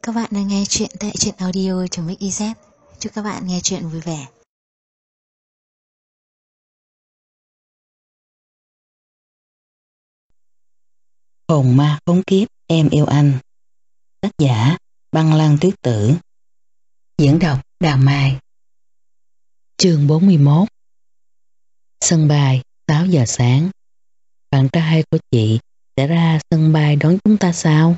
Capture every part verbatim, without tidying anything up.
Các bạn đang nghe chuyện tại truyện audio.mixyz. Chúc các bạn nghe chuyện vui vẻ. Hồn ma khốn kiếp em yêu anh. Tác giả Băng Lăng Tuyết Tử. Diễn đọc Đào Mai. Chương bốn mươi mốt. Sân bay sáu giờ sáng. Bạn trai của chị sẽ ra sân bay đón chúng ta sao?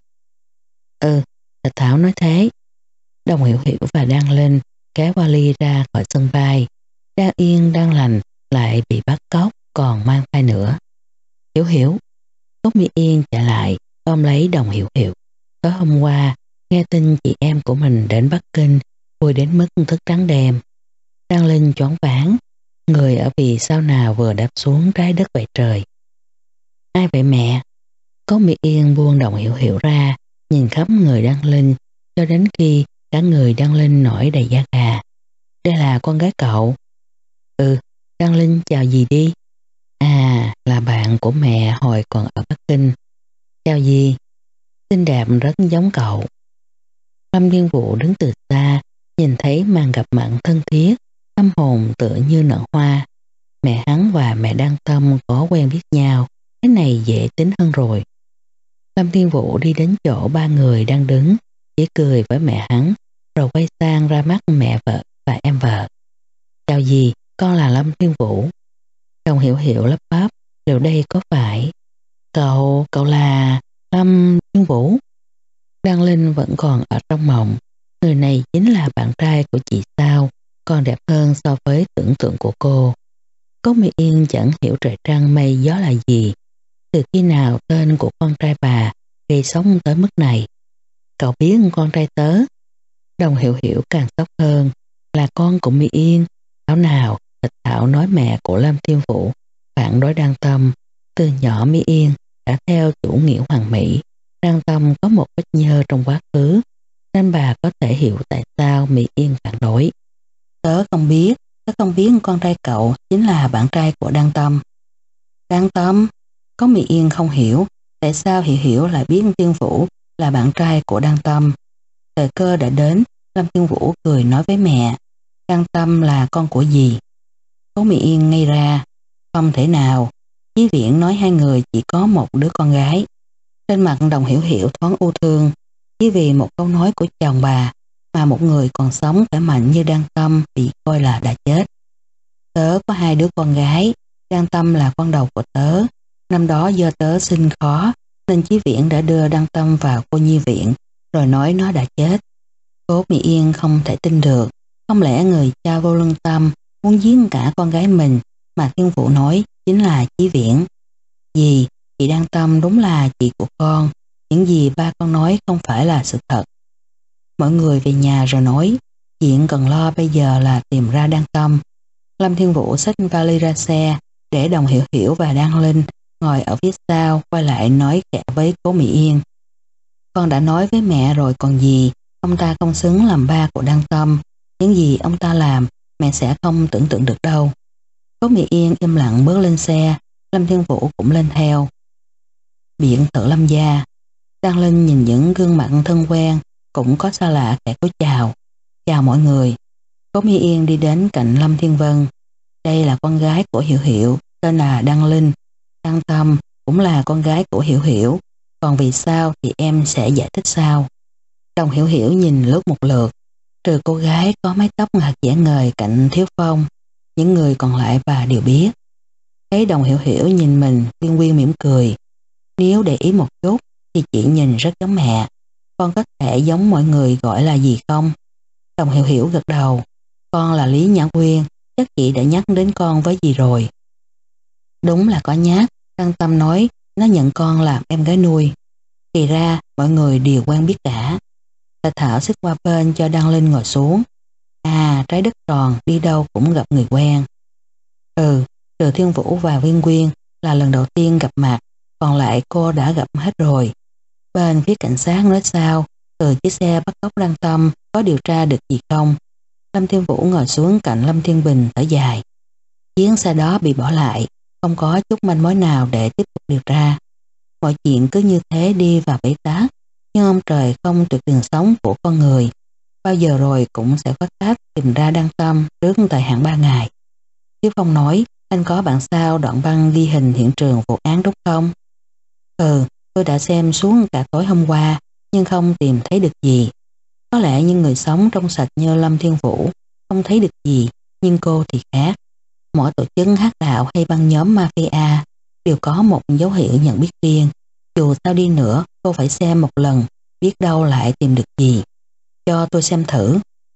Ừ, Thạch Thảo nói thế. Đồng Hiểu Hiểu và Đan Linh kéo vali ra khỏi sân bay. Đang yên đang lành lại bị bắt cóc còn mang thai nữa. Hiểu Hiểu. Cốc Mi Yên chạy lại ôm lấy Đồng Hiểu Hiểu. Tối hôm qua nghe tin chị em của mình đến Bắc Kinh, vui đến mức thức trắng đêm. Đan Linh choáng váng, người ở vì sao nào vừa đáp xuống trái đất vậy trời. Ai vậy mẹ? Cốc Mi Yên buông Đồng Hiểu Hiểu ra, nhìn khắp người Đan Linh cho đến khi cả người Đan Linh nổi đầy da gà. Đây là con gái cậu. Ừ, Đan Linh chào dì đi. À, là bạn của mẹ hồi còn ở Bắc Kinh. Chào dì. Xinh đẹp rất giống cậu. Lâm Thiên Vũ đứng từ xa, nhìn thấy màn gặp mặt thân thiết, tâm hồn tựa như nở hoa. Mẹ hắn và mẹ Đan Tâm có quen biết nhau, cái này dễ tính hơn rồi. Lâm Thiên Vũ đi đến chỗ ba người đang đứng, chỉ cười với mẹ hắn, rồi quay sang ra mắt mẹ vợ và em vợ. Chào dì, con là Lâm Thiên Vũ. Đồng Hiểu Hiểu lắp bắp, liệu đây có phải Cậu, cậu là Lâm Thiên Vũ? Đan Linh vẫn còn ở trong mộng. Người này chính là bạn trai của chị sao, còn đẹp hơn so với tưởng tượng của cô. Cốc Mi Yên chẳng hiểu trời trăng mây gió là gì. Từ khi nào tên của con trai bà gây sóng tới mức này? Cậu biết con trai tớ? Đồng Hiểu Hiểu càng sốc hơn. Là con của Mi Yên. Thảo nào Thạch Thảo nói mẹ của Lâm Thiên Vũ phản đối Đan Tâm. Từ nhỏ Mi Yên đã theo chủ nghĩa hoàn mỹ. Đan Tâm có một vết nhơ trong quá khứ, nên bà có thể hiểu tại sao Mi Yên phản đối. Tớ không biết, tớ không biết con trai cậu chính là bạn trai của Đan Tâm. Đan Tâm? Có Mi Yên không hiểu tại sao Hiểu Hiểu lại biết Thiên Vũ là bạn trai của Đan Tâm. Thời cơ đã đến, Lâm Thiên Vũ cười nói với mẹ, Đan Tâm là con của dì. Có Mi Yên ngây ra, không thể nào. Chí Viễn nói hai người chỉ có một đứa con gái. Trên mặt Đồng Hiểu Hiểu thoáng u thương, chỉ vì một câu nói của chồng bà mà một người còn sống khỏe mạnh như Đan Tâm bị coi là đã chết. Tớ có hai đứa con gái, Đan Tâm là con đầu của tớ. Năm đó do tớ sinh khó nên Chí Viễn đã đưa Đan Tâm vào cô nhi viện rồi nói nó đã chết. Cố Mi Yên không thể tin được, không lẽ người cha vô lương tâm muốn giết cả con gái mình mà Thiên Vũ nói chính là Chí Viễn. Dì, chị Đan Tâm đúng là chị của con, những gì ba con nói không phải là sự thật. Mọi người về nhà rồi nói, chuyện cần lo bây giờ là tìm ra Đan Tâm. Lâm Thiên Vũ xách vali ra xe, để Đồng Hiểu Hiểu và Đan Linh ngồi ở phía sau, quay lại nói khẽ với Cố Mi Yên. Con đã nói với mẹ rồi còn gì, ông ta không xứng làm ba của Đan Tâm, những gì ông ta làm mẹ sẽ không tưởng tượng được đâu. Cố Mi Yên im lặng bước lên xe, Lâm Thiên Vũ cũng lên theo. Biệt thự Lâm gia. Đan Linh nhìn những gương mặt thân quen, cũng có xa lạ khẽ cúi chào. Chào mọi người. Cố Mi Yên đi đến cạnh Lâm Thiên Vân. Đây là con gái của Hiểu Hiểu, tên là Đan Linh. Đan Tâm cũng là con gái của Hiểu Hiểu. Còn vì sao thì em sẽ giải thích sau. Đồng Hiểu Hiểu nhìn lướt một lượt. Trừ cô gái có mái tóc hạt dẻ ngời cạnh Thiếu Phong, những người còn lại bà đều biết. Thấy Đồng Hiểu Hiểu nhìn mình, Quyên Quyên mỉm cười. Nếu để ý một chút thì chị nhìn rất giống mẹ. Con có thể giống mọi người gọi là gì không? Đồng Hiểu Hiểu gật đầu. Con là Lý Nhã Quyên, chắc chị đã nhắc đến con với dì rồi. Đúng là có nhắc, Đan Tâm nói nó nhận con làm em gái nuôi. Thì ra mọi người đều quen biết cả. Thạch Thảo xích qua bên cho Đan Linh ngồi xuống. À, trái đất tròn, đi đâu cũng gặp người quen. Ừ, trừ Thiên Vũ và Viên Quyên là lần đầu tiên gặp mặt, còn lại cô đã gặp hết rồi. Bên phía cảnh sát nói sao, từ chiếc xe bắt cóc Đan Tâm có điều tra được gì không? Lâm Thiên Vũ ngồi xuống cạnh Lâm Thiên Bình thở dài. Chuyến xe đó bị bỏ lại, không có chút manh mối nào để tiếp tục điều tra. Mọi chuyện cứ như thế đi vào bế tắc. Nhưng ông trời không tuyệt đường sống của con người, bao giờ rồi cũng sẽ có cách tìm ra Đăng Tâm trước thời hạn ba ngày. Tiếu Phong nói, anh có bản sao đoạn băng ghi hình hiện trường vụ án đúng không? Ừ, tôi đã xem xuống cả tối hôm qua, nhưng không tìm thấy được gì. Có lẽ những người sống trong sạch như Lâm Thiên Vũ không thấy được gì, nhưng cô thì khác. Mỗi tổ chức hắc đạo hay băng nhóm mafia đều có một dấu hiệu nhận biết riêng. Dù sao đi nữa, cô phải xem một lần, biết đâu lại tìm được gì. Cho tôi xem thử.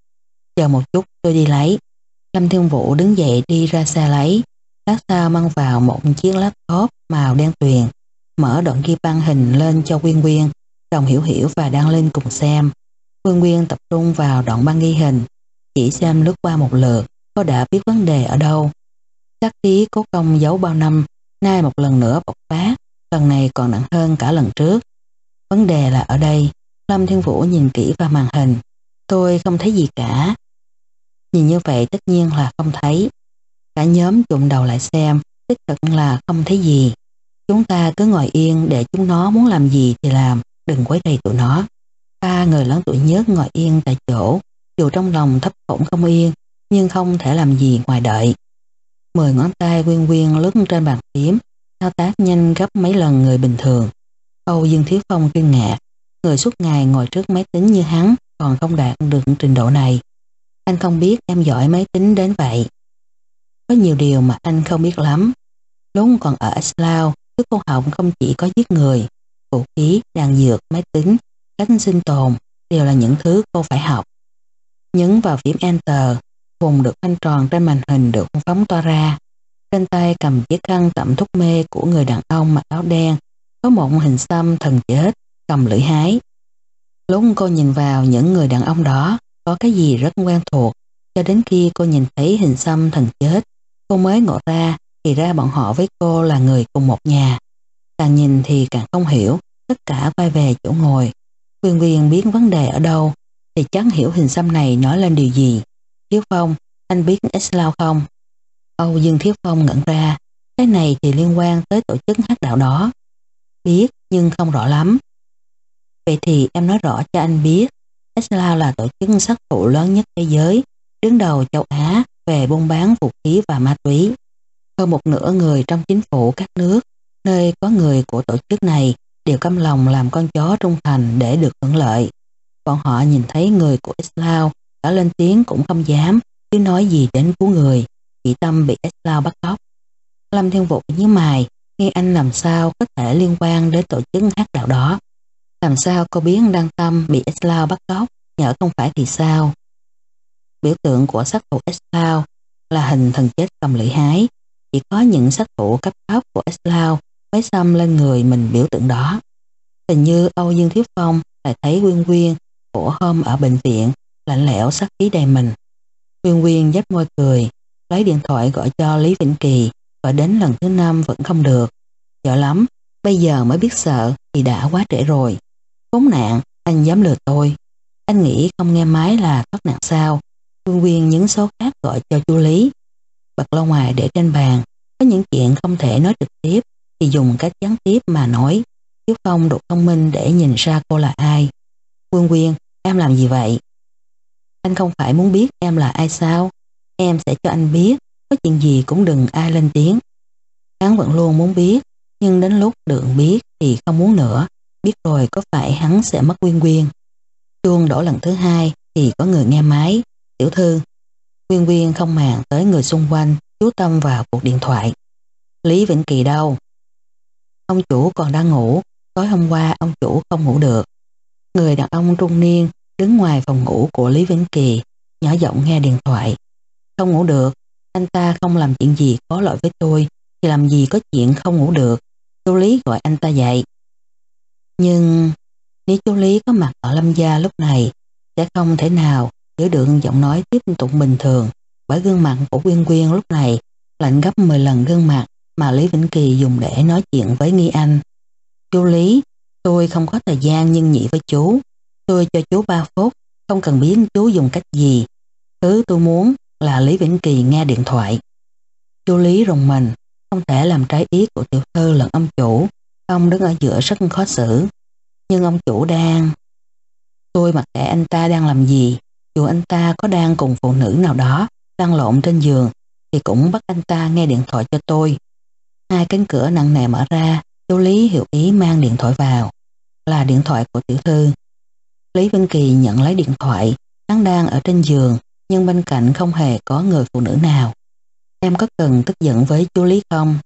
Chờ một chút, tôi đi lấy. Lâm Thiên Vũ đứng dậy đi ra xe lấy. Lát sau mang vào một chiếc laptop màu đen tuyền, mở đoạn ghi băng hình lên cho Quyên Quyên, Đồng Hiểu Hiểu và đăng lên cùng xem. Quyên Quyên tập trung vào đoạn băng ghi hình, chỉ xem lướt qua một lượt, cô đã biết vấn đề ở đâu. Sát khí cố công giấu bao năm, nay một lần nữa bộc phát, lần này còn nặng hơn cả lần trước. Vấn đề là ở đây. Lâm Thiên Vũ nhìn kỹ vào màn hình. Tôi không thấy gì cả. Nhìn như vậy tất nhiên là không thấy. Cả nhóm chụm đầu lại xem, đích thực là không thấy gì. Chúng ta cứ ngồi yên để chúng nó muốn làm gì thì làm, đừng quấy rầy tụi nó. Ba người lớn tuổi nhất ngồi yên tại chỗ, dù trong lòng thấp thỏm không yên, nhưng không thể làm gì ngoài đợi. Mười ngón tay Quyên Quyên lướt trên bàn phím, thao tác nhanh gấp mấy lần người bình thường. Âu Dương Thiếu Phong kinh ngạc, người suốt ngày ngồi trước máy tính như hắn còn không đạt được trình độ này. Anh không biết em giỏi máy tính đến vậy. Có nhiều điều mà anh không biết lắm. Lúc còn ở Islao, thức cô học không chỉ có giết người, vũ khí, đạn dược, máy tính, cách sinh tồn đều là những thứ cô phải học. Nhấn vào phím Enter, vùng được khoanh tròn trên màn hình được phóng to ra. Trên tay cầm chiếc khăn tẩm thuốc mê của người đàn ông mặc áo đen, có một hình xăm thần chết, cầm lưỡi hái. Lúc cô nhìn vào những người đàn ông đó, có cái gì rất quen thuộc, cho đến khi cô nhìn thấy hình xăm thần chết, cô mới ngộ ra, thì ra bọn họ với cô là người cùng một nhà. Càng nhìn thì càng không hiểu, tất cả quay về chỗ ngồi. Quyên Quyên biết vấn đề ở đâu, thì chắc hiểu hình xăm này nói lên điều gì. Thiếu Phong, anh biết Islao không? Âu Dương Thiếu Phong ngẩn ra, cái này thì liên quan tới tổ chức hắc đạo đó. Biết, nhưng không rõ lắm. Vậy thì em nói rõ cho anh biết, Islao là tổ chức sát thủ lớn nhất thế giới, đứng đầu châu Á về buôn bán vũ khí và ma túy. Hơn một nửa người trong chính phủ các nước, nơi có người của tổ chức này đều căm lòng làm con chó trung thành để được hưởng lợi. Bọn họ nhìn thấy người của Islao, cả lên tiếng cũng không dám, chứ nói gì đến cứu người, chỉ tâm bị Islao bắt cóc. Lâm Thiên Vũ nhíu mày, nghe anh làm sao có thể liên quan đến tổ chức hắc đạo đó. Làm sao cô biết Đăng Tâm bị Islao bắt cóc, nhỡ không phải thì sao? Biểu tượng của sát thủ Islao là hình thần chết cầm lưỡi hái. Chỉ có những sát thủ cấp thấp của Islao mới xăm lên người mình biểu tượng đó. Hình như Âu Dương Thiếu Phong lại thấy Quyên Quyên của hôm ở bệnh viện lạnh lẽo sát khí đầy mình. Quyên Quyên nhếch môi cười, lấy điện thoại gọi cho Lý Vĩnh Kỳ, gọi đến lần thứ năm vẫn không được. Sợ lắm, bây giờ mới biết sợ thì đã quá trễ rồi. Khốn nạn, anh dám lừa tôi. Anh nghĩ không nghe máy là thoát nạn sao? Quyên Quyên nhấn số khác gọi cho chú Lý. Bật loa ngoài để trên bàn, có những chuyện không thể nói trực tiếp thì dùng cách gián tiếp mà nói. Thiếu Phong đủ thông minh để nhìn ra cô là ai. Quyên Quyên, em làm gì vậy? Anh không phải muốn biết em là ai sao? Em sẽ cho anh biết, có chuyện gì cũng đừng ai lên tiếng. Hắn vẫn luôn muốn biết, nhưng đến lúc được biết thì không muốn nữa. Biết rồi có phải hắn sẽ mất Quyên Quyên. Chuông đổ lần thứ hai thì có người nghe máy. Tiểu thư. Quyên Quyên không màng tới người xung quanh, chú tâm vào cuộc điện thoại. Lý Vĩnh Kỳ đâu? Ông chủ còn đang ngủ, tối hôm qua ông chủ không ngủ được. Người đàn ông trung niên đứng ngoài phòng ngủ của Lý Vĩnh Kỳ, nhỏ giọng nghe điện thoại. Không ngủ được, anh ta không làm chuyện gì có lỗi với tôi, thì làm gì có chuyện không ngủ được. Chú Lý gọi anh ta dậy. Nhưng nếu chú Lý có mặt ở Lâm gia lúc này, sẽ không thể nào giữ được giọng nói tiếp tục bình thường, bởi gương mặt của Quyên Quyên lúc này lạnh gấp mười lần gương mặt mà Lý Vĩnh Kỳ dùng để nói chuyện với Nghi Anh. Chú Lý, tôi không có thời gian nhân nhị với chú. Tôi cho chú ba phút, không cần biết chú dùng cách gì. Thứ tôi muốn là Lý Vĩnh Kỳ nghe điện thoại. Chú Lý rùng mình, không thể làm trái ý của tiểu thư lẫn ông chủ. Ông đứng ở giữa rất khó xử. Nhưng ông chủ đang... Tôi mặc kệ anh ta đang làm gì, dù anh ta có đang cùng phụ nữ nào đó lăn lộn trên giường thì cũng bắt anh ta nghe điện thoại cho tôi. Hai cánh cửa nặng nề mở ra, chú Lý hiểu ý mang điện thoại vào. Là điện thoại của tiểu thư. Lý Vinh Kỳ nhận lấy điện thoại, hắn đang ở trên giường nhưng bên cạnh không hề có người phụ nữ nào. Em có cần tức giận với chú Lý không?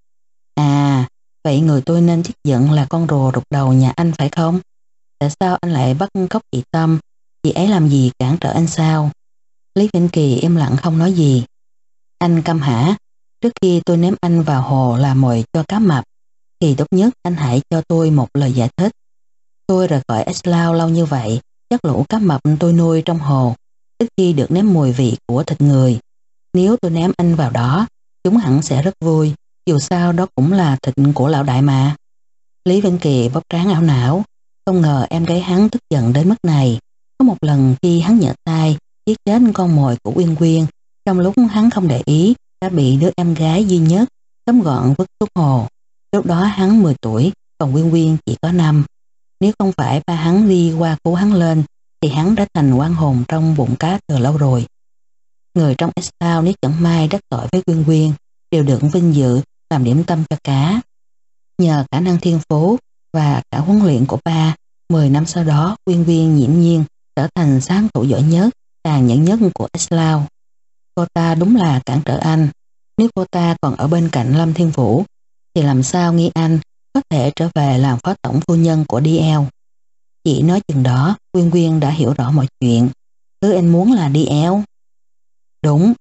À, vậy người tôi nên tức giận là con rùa rụt đầu nhà anh phải không? Tại sao anh lại bắt cóc chị Tâm? Chị ấy làm gì cản trở anh sao? Lý Vĩnh Kỳ im lặng không nói gì. Anh câm hả? Trước khi tôi ném anh vào hồ làm mồi cho cá mập thì tốt nhất anh hãy cho tôi một lời giải thích. Tôi rời khỏi Iceland lâu như vậy, chắc lũ cá mập tôi nuôi trong hồ ít khi được nếm mùi vị của thịt người. Nếu tôi ném anh vào đó, chúng hẳn sẽ rất vui, dù sao đó cũng là thịt của lão đại mà. Lý Vĩnh Kỳ bóp trán ảo não, không ngờ em gái hắn tức giận đến mức này. Có một lần khi hắn nhỡ tay giết chết con mồi của Uyên Quyên, trong lúc hắn không để ý đã bị đứa em gái duy nhất tóm gọn vứt xuống hồ. Lúc đó hắn mười tuổi, còn Uyên Quyên chỉ có năm. Nếu không phải ba hắn đi qua cứu hắn lên thì hắn đã thành oan hồn trong bụng cá từ lâu rồi. Người trong Iceland nếu chẳng may đắc tội với Uyên Quyên đều được vinh dự làm điểm tâm cho cá. Nhờ khả năng thiên phú và cả huấn luyện của ba, mười năm sau đó Uyên Quyên nhiễm nhiên trở thành sát thủ giỏi nhất, tàn nhẫn nhất của Iceland. Cô ta đúng là cản trở anh. Nếu cô ta còn ở bên cạnh Lâm Thiên Vũ thì làm sao Nghi Anh có thể trở về làm phó tổng phu nhân của đê lờ. Chỉ nói chừng đó Uyên Quyên đã hiểu rõ mọi chuyện. Thứ anh muốn là đê lờ. Đúng.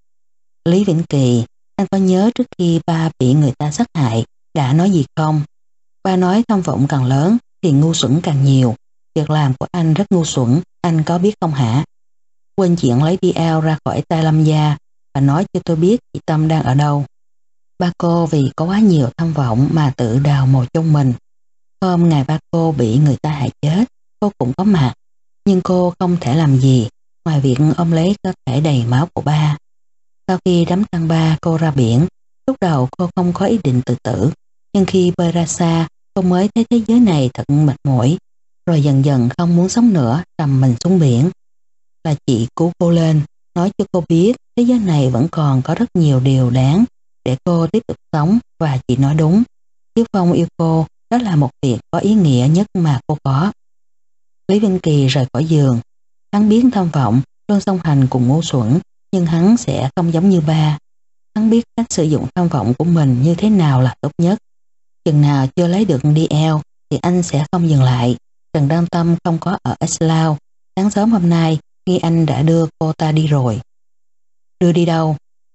Lý Vĩnh Kỳ, anh có nhớ trước khi ba bị người ta sát hại đã nói gì không? Ba nói tham vọng càng lớn thì ngu xuẩn càng nhiều. Việc làm của anh rất ngu xuẩn, anh có biết không hả? Quên chuyện lấy đê lờ ra khỏi tay Lâm gia và nói cho tôi biết chị Tâm đang ở đâu. Ba cô vì có quá nhiều tham vọng mà tự đào mồ chôn mình. Hôm ngày ba cô bị người ta hại chết, cô cũng có mặt, nhưng cô không thể làm gì ngoài việc ôm lấy cơ thể đầy máu của ba. Sau khi đám tang ba cô ra biển, lúc đầu cô không có ý định tự tử, nhưng khi bơi ra xa, cô mới thấy thế giới này thật mệt mỏi, rồi dần dần không muốn sống nữa, trầm mình xuống biển. Là chị cứu cô lên, nói cho cô biết thế giới này vẫn còn có rất nhiều điều đáng để cô tiếp tục sống, và chị nói đúng. Hiếu Phong yêu cô, đó là một việc có ý nghĩa nhất mà cô có. Lý Vinh Kỳ rời khỏi giường. Hắn biết tham vọng luôn song hành cùng ngu xuẩn, nhưng hắn sẽ không giống như ba. Hắn biết cách sử dụng tham vọng của mình như thế nào là tốt nhất. Chừng nào chưa lấy được đê lờ thì anh sẽ không dừng lại. Trần Đăng Tâm không có ở Iceland. Sáng sớm hôm nay Nghi Anh đã đưa cô ta đi rồi. Đưa đi đâu?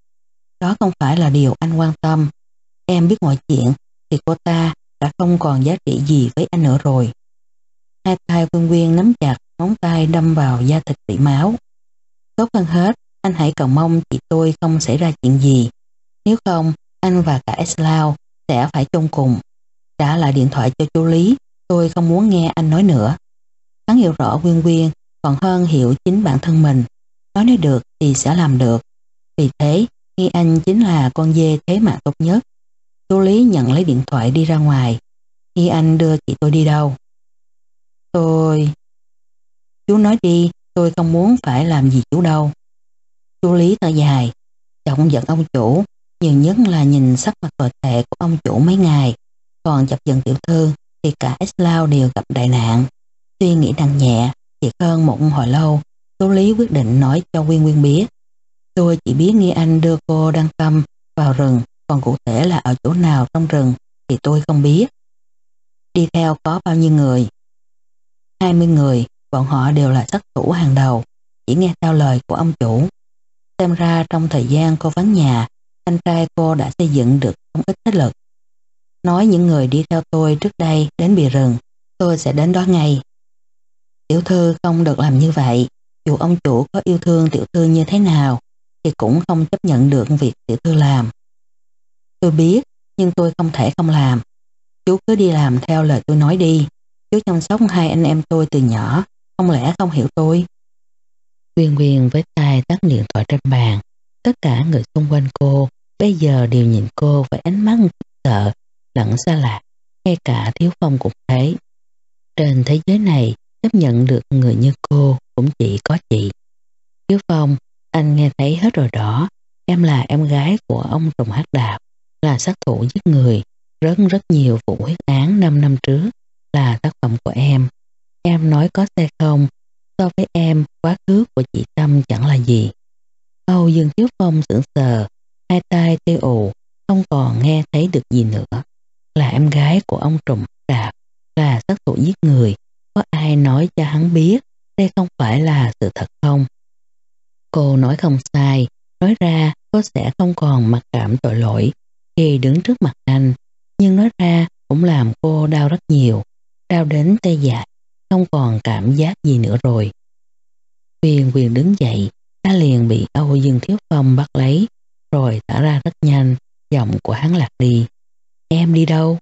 Đó không phải là điều anh quan tâm. Em biết mọi chuyện thì cô ta đã không còn giá trị gì với anh nữa rồi. Hai tay Quyên Quyên nắm chặt, móng tay đâm vào da thịt bị máu. Tốt hơn hết, anh hãy cầu mong chị tôi không xảy ra chuyện gì. Nếu không, anh và cả Iceland sẽ phải chôn cùng. Trả lại điện thoại cho chú Lý, tôi không muốn nghe anh nói nữa. Hắn hiểu rõ Quyên Quyên còn hơn hiểu chính bản thân mình. Nói nói được thì sẽ làm được. Vì thế, Nghi Anh chính là con dê thế mạng tốt nhất. Chú Lý nhận lấy điện thoại đi ra ngoài. Nghi Anh đưa chị tôi đi đâu? Tôi... Chú nói đi, tôi không muốn phải làm gì chú đâu. Chú Lý thở dài. Chọc giận ông chủ, nhiều nhất là nhìn sắc mặt tồi tệ của ông chủ mấy ngày. Còn chọc giận tiểu thư thì cả Iceland đều gặp đại nạn. Suy nghĩ nặng nhẹ, chỉ hơn một hồi lâu, chú Lý quyết định nói cho Quyên Quyên biết. Tôi chỉ biết Nghi Anh đưa cô Đăng Tâm vào rừng, còn cụ thể là ở chỗ nào trong rừng thì tôi không biết. Đi theo có bao nhiêu người? hai mươi người, bọn họ đều là sát thủ hàng đầu, chỉ nghe theo lời của ông chủ. Xem ra trong thời gian cô vắng nhà, anh trai cô đã xây dựng được không ít thế lực. Nói những người đi theo tôi trước đây đến bìa rừng, tôi sẽ đến đó ngay. Tiểu thư không được làm như vậy, dù ông chủ có yêu thương tiểu thư như thế nào, thì cũng không chấp nhận được việc tiểu thư làm. Tôi biết, nhưng tôi không thể không làm. Chú cứ đi làm theo lời tôi nói đi. Chú chăm sóc hai anh em tôi từ nhỏ, không lẽ không hiểu tôi? Quyên Quyên với tay tắt điện thoại trên bàn. Tất cả người xung quanh cô bây giờ đều nhìn cô với ánh mắt sợ lẫn xa lạ, ngay cả Thiếu Phong cũng thế. Trên thế giới này chấp nhận được người như cô cũng chỉ có chị. Hiếu Phong, anh nghe thấy hết rồi đó. Em là em gái của ông Trùng Hắc Đạo, là sát thủ giết người. Rất rất nhiều vụ huyết án năm năm trước là tác phẩm của em. Em nói có sai không? So với em, quá khứ của chị Tâm chẳng là gì. Âu Dương Hiếu Phong sững sờ, hai tay tê ù, không còn nghe thấy được gì nữa. Là em gái của ông Trùng Hắc Đạo, là sát thủ giết người. Có ai nói cho hắn biết đây không phải là sự thật không? Cô nói không sai, nói ra cô sẽ không còn mặc cảm tội lỗi khi đứng trước mặt anh, nhưng nói ra cũng làm cô đau rất nhiều, đau đến tê dại, không còn cảm giác gì nữa rồi. Huyền Huyền đứng dậy, đã liền bị Âu Dương Thiếu Phong bắt lấy, rồi tả ra rất nhanh, giọng của hắn lạc đi. Em đi đâu?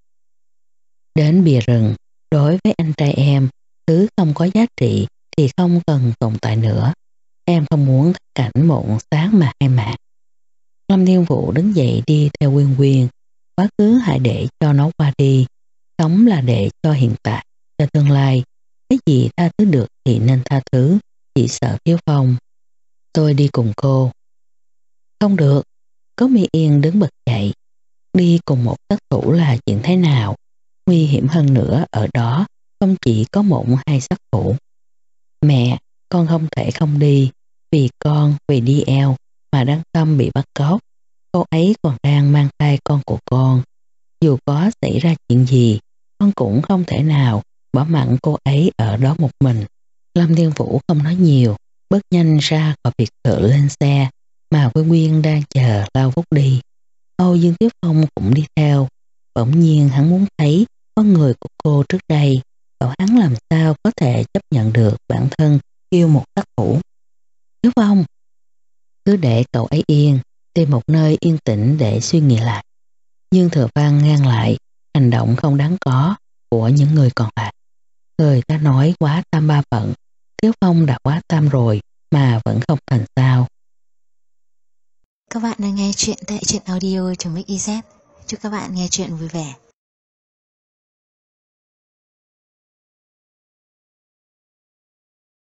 Đến bìa rừng, đối với anh trai em, thứ không có giá trị thì không cần tồn tại nữa. Em không muốn cảnh một sáng mà hai mạng. Lâm Thiên Vũ đứng dậy đi theo Quyên Quyên. Quá khứ hãy để cho nó qua đi. Sống là để cho hiện tại, cho tương lai. Cái gì tha thứ được thì nên tha thứ. Chỉ sợ Thiếu Phong. Tôi đi cùng cô. Không được. Cố Mi Yên đứng bật dậy. Đi cùng một sát thủ là chuyện thế nào? Nguy hiểm hơn nữa ở đó không chỉ có một hai sát thủ. Mẹ, con không thể không đi. Vì con, vì đi eo mà Đăng Tâm bị bắt cóc. Cô ấy còn đang mang thai con của con. Dù có xảy ra chuyện gì, con cũng không thể nào bỏ mặc cô ấy ở đó một mình. Lâm Thiên Vũ không nói nhiều, bước nhanh ra khỏi biệt thự lên xe mà Quyên Quyên đang chờ lao vút đi. Âu Dương Tiếp Phong cũng đi theo. Bỗng nhiên hắn muốn thấy con người của cô trước đây. Cậu hắn làm sao có thể chấp nhận được bản thân yêu một sát thủ. Thiếu Phong, cứ để cậu ấy yên, tìm một nơi yên tĩnh để suy nghĩ lại. Dương Thừa Văn ngăn lại hành động không đáng có của những người còn lại. Người ta nói quá tam ba bận, Thiếu Phong đã quá tam rồi mà vẫn không thành sao. Các bạn đang nghe chuyện tại truyện audio.mixyz. Chúc các bạn nghe chuyện vui vẻ.